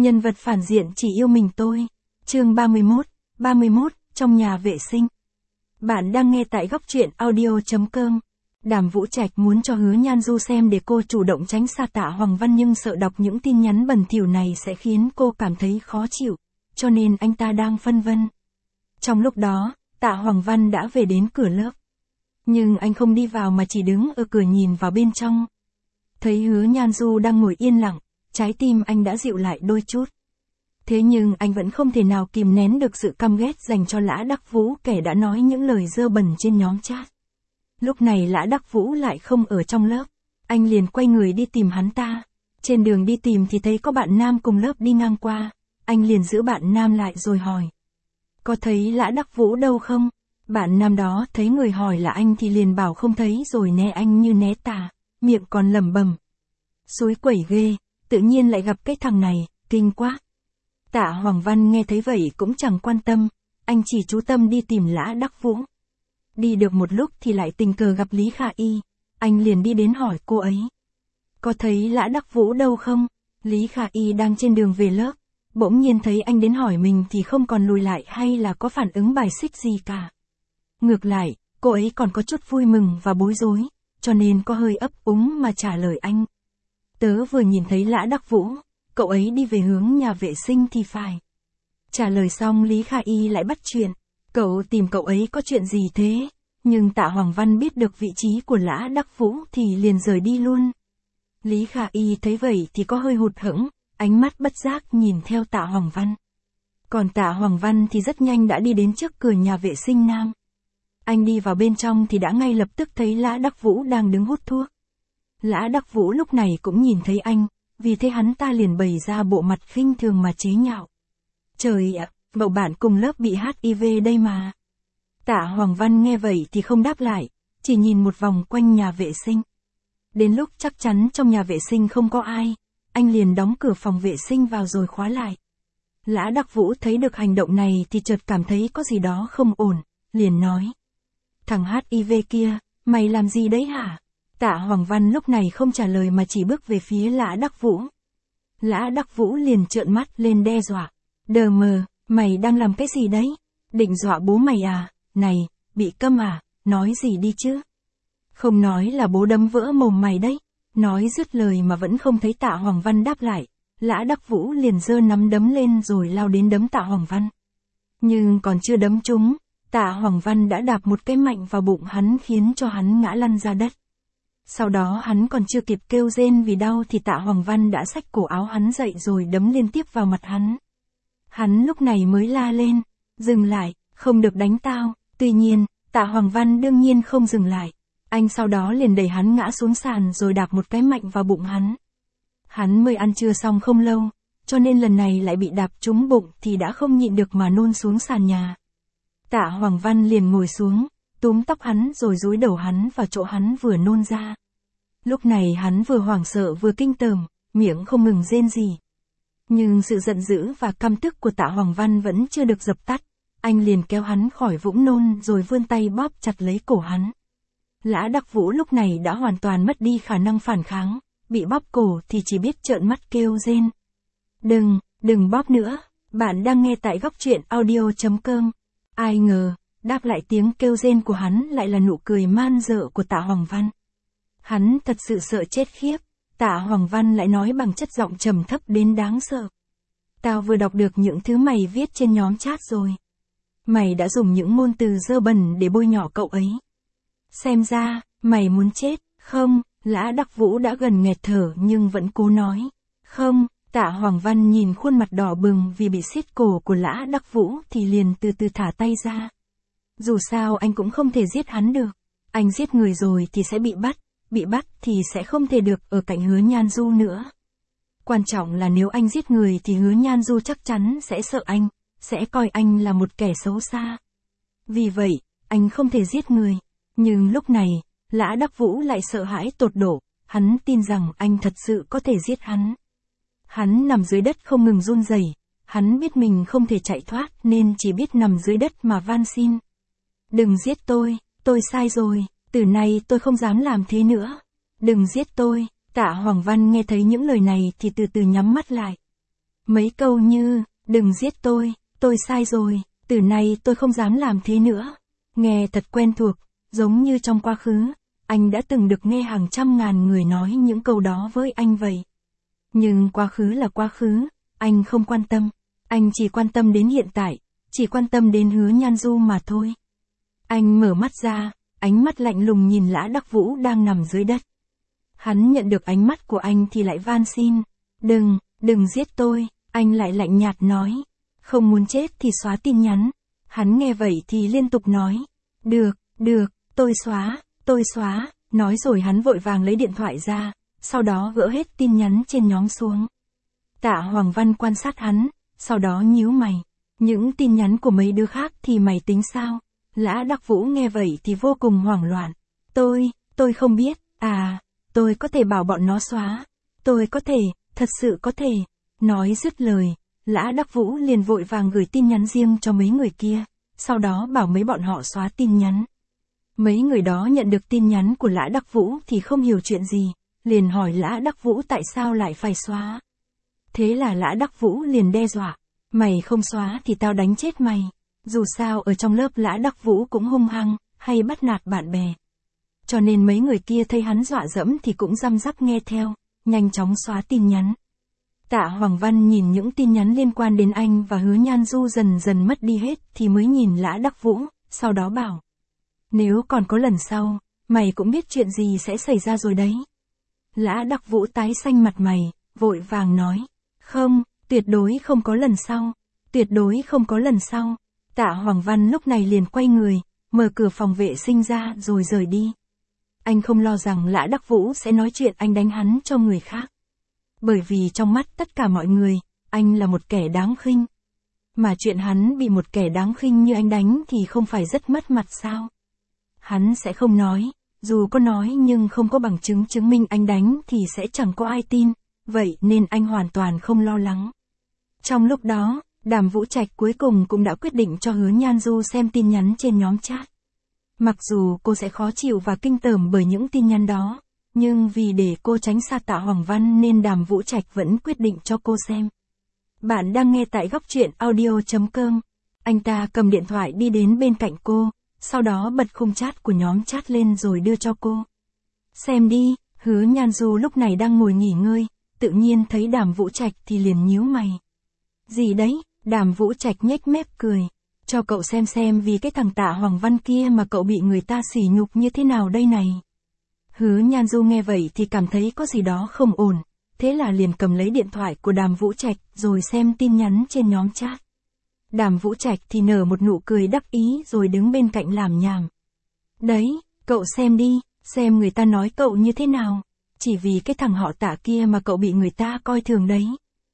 Nhân vật phản diện chỉ yêu mình tôi. Chương 31, trong nhà vệ sinh. Bạn đang nghe tại góc truyện audio.com. Đàm Vũ Trạch muốn cho Hứa Nhan Du xem để cô chủ động tránh xa Tạ Hoàng Văn, nhưng sợ đọc những tin nhắn bẩn thỉu này sẽ khiến cô cảm thấy khó chịu, cho nên anh ta đang phân vân. Trong lúc đó, Tạ Hoàng Văn đã về đến cửa lớp. Nhưng anh không đi vào mà chỉ đứng ở cửa nhìn vào bên trong. Thấy Hứa Nhan Du đang ngồi yên lặng, trái tim anh đã dịu lại đôi chút. Thế nhưng anh vẫn không thể nào kìm nén được sự căm ghét dành cho Lã Đắc Vũ, kẻ đã nói những lời dơ bẩn trên nhóm chat. Lúc này Lã Đắc Vũ lại không ở trong lớp. Anh liền quay người đi tìm hắn ta. Trên đường đi tìm thì thấy có bạn nam cùng lớp đi ngang qua. Anh liền giữ bạn nam lại rồi hỏi: "Có thấy Lã Đắc Vũ đâu không?" Bạn nam đó thấy người hỏi là anh thì liền bảo không thấy rồi né anh như né tà, miệng còn lẩm bẩm: "Xúi quẩy ghê, tự nhiên lại gặp cái thằng này, kinh quá." Tạ Hoàng Văn nghe thấy vậy cũng chẳng quan tâm, anh chỉ chú tâm đi tìm Lã Đắc Vũ. Đi được một lúc thì lại tình cờ gặp Lý Khả Y, anh liền đi đến hỏi cô ấy: "Có thấy Lã Đắc Vũ đâu không?" Lý Khả Y đang trên đường về lớp, bỗng nhiên thấy anh đến hỏi mình thì không còn lùi lại hay là có phản ứng bài xích gì cả. Ngược lại, cô ấy còn có chút vui mừng và bối rối, cho nên có hơi ấp úng mà trả lời anh: "Tớ vừa nhìn thấy Lã Đắc Vũ, cậu ấy đi về hướng nhà vệ sinh thì phải." Trả lời xong Lý Khả Y lại bắt chuyện: "Cậu tìm cậu ấy có chuyện gì thế?" Nhưng Tạ Hoàng Văn biết được vị trí của Lã Đắc Vũ thì liền rời đi luôn. Lý Khả Y thấy vậy thì có hơi hụt hẫng, ánh mắt bất giác nhìn theo Tạ Hoàng Văn. Còn Tạ Hoàng Văn thì rất nhanh đã đi đến trước cửa nhà vệ sinh nam. Anh đi vào bên trong thì đã ngay lập tức thấy Lã Đắc Vũ đang đứng hút thuốc. Lã Đắc Vũ lúc này cũng nhìn thấy anh, vì thế hắn ta liền bày ra bộ mặt khinh thường mà chế nhạo: "Trời ạ, cậu bạn cùng lớp bị HIV đây mà." Tạ Hoàng Văn nghe vậy thì không đáp lại, chỉ nhìn một vòng quanh nhà vệ sinh. Đến lúc chắc chắn trong nhà vệ sinh không có ai, anh liền đóng cửa phòng vệ sinh vào rồi khóa lại. Lã Đắc Vũ thấy được hành động này thì chợt cảm thấy có gì đó không ổn, liền nói: "Thằng HIV kia, mày làm gì đấy hả?" Tạ Hoàng Văn lúc này không trả lời mà chỉ bước về phía Lã Đắc Vũ. Lã Đắc Vũ liền trợn mắt lên đe dọa: "Đờ mờ, mày đang làm cái gì đấy? Định dọa bố mày à? Này, bị câm à, nói gì đi chứ? Không nói là bố đấm vỡ mồm mày đấy." Nói dứt lời mà vẫn không thấy Tạ Hoàng Văn đáp lại, Lã Đắc Vũ liền giơ nắm đấm lên rồi lao đến đấm Tạ Hoàng Văn. Nhưng còn chưa đấm trúng, Tạ Hoàng Văn đã đạp một cái mạnh vào bụng hắn khiến cho hắn ngã lăn ra đất. Sau đó hắn còn chưa kịp kêu rên vì đau thì Tạ Hoàng Văn đã xách cổ áo hắn dậy rồi đấm liên tiếp vào mặt hắn. Hắn lúc này mới la lên: "Dừng lại, không được đánh tao." Tuy nhiên, Tạ Hoàng Văn đương nhiên không dừng lại. Anh sau đó liền đẩy hắn ngã xuống sàn rồi đạp một cái mạnh vào bụng hắn. Hắn mới ăn trưa xong không lâu, cho nên lần này lại bị đạp trúng bụng thì đã không nhịn được mà nôn xuống sàn nhà. Tạ Hoàng Văn liền ngồi xuống, túm tóc hắn rồi dúi đầu hắn vào chỗ hắn vừa nôn ra. Lúc này hắn vừa hoảng sợ vừa kinh tởm, miệng không ngừng rên rỉ. Nhưng sự giận dữ và căm tức của Tạ Hoàng Văn vẫn chưa được dập tắt, anh liền kéo hắn khỏi vũng nôn rồi vươn tay bóp chặt lấy cổ hắn. Lã Đắc Vũ lúc này đã hoàn toàn mất đi khả năng phản kháng, bị bóp cổ thì chỉ biết trợn mắt kêu rên: Đừng bóp nữa." Bạn đang nghe tại góc truyện audio.com. Ai ngờ, đáp lại tiếng kêu rên của hắn lại là nụ cười man dợ của Tạ Hoàng Văn. Hắn thật sự sợ chết khiếp. Tạ Hoàng Văn lại nói bằng chất giọng trầm thấp đến đáng sợ: "Tao vừa đọc được những thứ mày viết trên nhóm chat rồi. Mày đã dùng những ngôn từ dơ bẩn để bôi nhọ cậu ấy. Xem ra, mày muốn chết, không?" Lã Đắc Vũ đã gần nghẹt thở nhưng vẫn cố nói: "Không." Tạ Hoàng Văn nhìn khuôn mặt đỏ bừng vì bị siết cổ của Lã Đắc Vũ thì liền từ từ thả tay ra. Dù sao anh cũng không thể giết hắn được. Anh giết người rồi thì sẽ bị bắt thì sẽ không thể được ở cạnh Hứa Nhan Du nữa. Quan trọng là nếu anh giết người thì Hứa Nhan Du chắc chắn sẽ sợ anh, sẽ coi anh là một kẻ xấu xa. Vì vậy, anh không thể giết người. Nhưng lúc này, Lã Đắc Vũ lại sợ hãi tột độ, hắn tin rằng anh thật sự có thể giết hắn. Hắn nằm dưới đất không ngừng run rẩy, hắn biết mình không thể chạy thoát nên chỉ biết nằm dưới đất mà van xin: "Đừng giết tôi sai rồi, từ nay tôi không dám làm thế nữa. Đừng giết tôi." Tạ Hoàng Văn nghe thấy những lời này thì từ từ nhắm mắt lại. Mấy câu như, đừng giết tôi sai rồi, từ nay tôi không dám làm thế nữa. Nghe thật quen thuộc, giống như trong quá khứ, anh đã từng được nghe hàng trăm ngàn người nói những câu đó với anh vậy. Nhưng quá khứ là quá khứ, anh không quan tâm. Anh chỉ quan tâm đến hiện tại, chỉ quan tâm đến Hứa Nhan Du mà thôi. Anh mở mắt ra, ánh mắt lạnh lùng nhìn Lã Đắc Vũ đang nằm dưới đất. Hắn nhận được ánh mắt của anh thì lại van xin. Đừng giết tôi, anh lại lạnh nhạt nói. Không muốn chết thì xóa tin nhắn. Hắn nghe vậy thì liên tục nói. Được, tôi xóa, nói rồi hắn vội vàng lấy điện thoại ra, sau đó gỡ hết tin nhắn trên nhóm xuống. Tạ Hoàng Văn quan sát hắn, sau đó nhíu mày. Những tin nhắn của mấy đứa khác thì mày tính sao? Lã Đắc Vũ nghe vậy thì vô cùng hoảng loạn. Tôi không biết, tôi có thể bảo bọn nó xóa. Tôi có thể, thật sự có thể. Nói dứt lời, Lã Đắc Vũ liền vội vàng gửi tin nhắn riêng cho mấy người kia, sau đó bảo mấy bọn họ xóa tin nhắn. Mấy người đó nhận được tin nhắn của Lã Đắc Vũ thì không hiểu chuyện gì, liền hỏi Lã Đắc Vũ tại sao lại phải xóa. Thế là Lã Đắc Vũ liền đe dọa, mày không xóa thì tao đánh chết mày. Dù sao ở trong lớp Lã Đắc Vũ cũng hung hăng, hay bắt nạt bạn bè. Cho nên mấy người kia thấy hắn dọa dẫm thì cũng răm rắp nghe theo, nhanh chóng xóa tin nhắn. Tạ Hoàng Văn nhìn những tin nhắn liên quan đến anh và Hứa Nhan Du dần dần mất đi hết thì mới nhìn Lã Đắc Vũ, sau đó bảo. Nếu còn có lần sau, mày cũng biết chuyện gì sẽ xảy ra rồi đấy. Lã Đắc Vũ tái xanh mặt mày, vội vàng nói. Không, tuyệt đối không có lần sau. Tuyệt đối không có lần sau. Tạ Hoàng Văn lúc này liền quay người, mở cửa phòng vệ sinh ra rồi rời đi. Anh không lo rằng Lã Đắc Vũ sẽ nói chuyện anh đánh hắn cho người khác. Bởi vì trong mắt tất cả mọi người, anh là một kẻ đáng khinh. Mà chuyện hắn bị một kẻ đáng khinh như anh đánh thì không phải rất mất mặt sao? Hắn sẽ không nói, dù có nói nhưng không có bằng chứng chứng minh anh đánh thì sẽ chẳng có ai tin, vậy nên anh hoàn toàn không lo lắng. Trong lúc đó, Đàm Vũ Trạch cuối cùng cũng đã quyết định cho Hứa Nhan Du xem tin nhắn trên nhóm chat. Mặc dù cô sẽ khó chịu và kinh tởm bởi những tin nhắn đó, nhưng vì để cô tránh xa Tạ Hoàng Văn nên Đàm Vũ Trạch vẫn quyết định cho cô xem. Bạn đang nghe tại góc truyện audio.com. Anh ta cầm điện thoại đi đến bên cạnh cô, sau đó bật khung chat của nhóm chat lên rồi đưa cho cô. Xem đi, Hứa Nhan Du lúc này đang ngồi nghỉ ngơi, tự nhiên thấy Đàm Vũ Trạch thì liền nhíu mày. Gì đấy? Đàm Vũ Trạch nhếch mép cười. Cho cậu xem vì cái thằng Tạ Hoàng Văn kia mà cậu bị người ta sỉ nhục như thế nào đây này. Hứa Nhan Du nghe vậy thì cảm thấy có gì đó không ổn, thế là liền cầm lấy điện thoại của Đàm Vũ Trạch rồi xem tin nhắn trên nhóm chat. Đàm Vũ Trạch thì nở một nụ cười đắc ý rồi đứng bên cạnh làm nhảm. Đấy, cậu xem đi, xem người ta nói cậu như thế nào. Chỉ vì cái thằng họ Tạ kia mà cậu bị người ta coi thường đấy.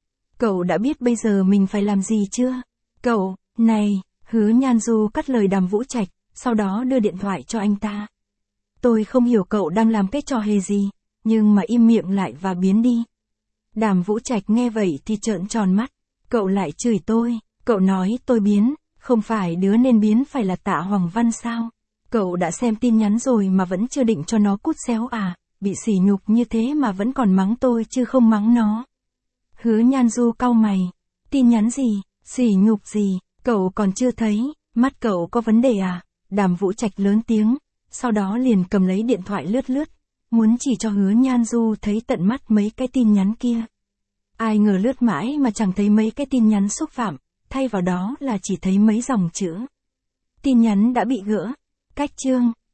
Cậu đã biết bây giờ mình phải làm gì chưa? Cậu, này, Hứa Nhan Du cắt lời Đàm Vũ Trạch, sau đó đưa điện thoại cho anh ta. Tôi không hiểu cậu đang làm cái trò hề gì, nhưng mà im miệng lại và biến đi. Đàm Vũ Trạch nghe vậy thì trợn tròn mắt. Cậu lại chửi tôi, cậu nói tôi biến, không phải đứa nên biến phải là Tạ Hoàng Văn sao? Cậu đã xem tin nhắn rồi mà vẫn chưa định cho nó cút xéo à? Bị sỉ nhục như thế mà vẫn còn mắng tôi chứ không mắng nó. Hứa Nhan Du cau mày. Tin nhắn gì? Sỉ nhục gì? Cậu còn chưa thấy, mắt cậu có vấn đề à? Đàm Vũ Trạch lớn tiếng, sau đó liền cầm lấy điện thoại lướt, muốn chỉ cho Hứa Nhan Du thấy tận mắt mấy cái tin nhắn kia. Ai ngờ lướt mãi mà chẳng thấy mấy cái tin nhắn xúc phạm, thay vào đó là chỉ thấy mấy dòng chữ. Tin nhắn đã bị gỡ. Cách chương